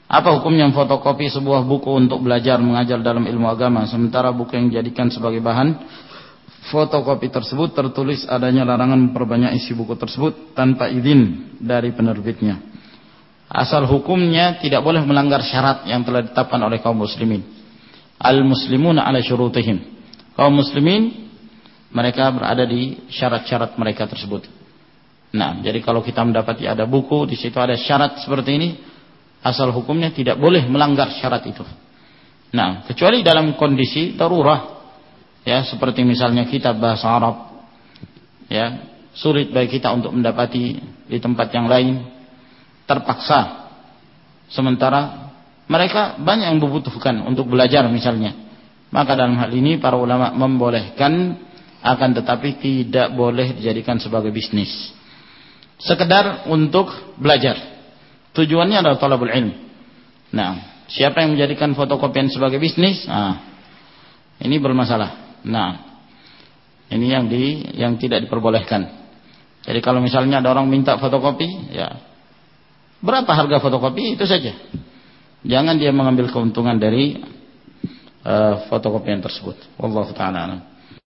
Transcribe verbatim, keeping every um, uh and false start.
Apa hukumnya fotokopi sebuah buku untuk belajar mengajar dalam ilmu agama, sementara buku yang dijadikan sebagai bahan fotokopi tersebut tertulis adanya larangan memperbanyak isi buku tersebut tanpa izin dari penerbitnya? Asal hukumnya tidak boleh melanggar syarat yang telah ditetapkan oleh kaum muslimin. Al-muslimuna ala syurutihim. Kaum muslimin mereka berada di syarat-syarat mereka tersebut. Nah, jadi kalau kita mendapati ada buku di situ ada syarat seperti ini, asal hukumnya tidak boleh melanggar syarat itu. Nah, kecuali dalam kondisi darurah, ya, seperti misalnya kitab bahasa Arab, ya, sulit bagi kita untuk mendapati di tempat yang lain, terpaksa. Sementara mereka banyak yang membutuhkan untuk belajar misalnya. Maka dalam hal ini para ulama membolehkan, akan tetapi tidak boleh dijadikan sebagai bisnis. Sekedar untuk belajar. Tujuannya adalah talabul ilm. Nah, siapa yang menjadikan fotokopian sebagai bisnis? Nah, ini bermasalah. Nah, ini yang di yang tidak diperbolehkan. Jadi kalau misalnya ada orang minta fotokopi, ya berapa harga fotokopi itu saja. Jangan dia mengambil keuntungan dari uh, fotokopian tersebut. Wallahu ta'ala a'lam.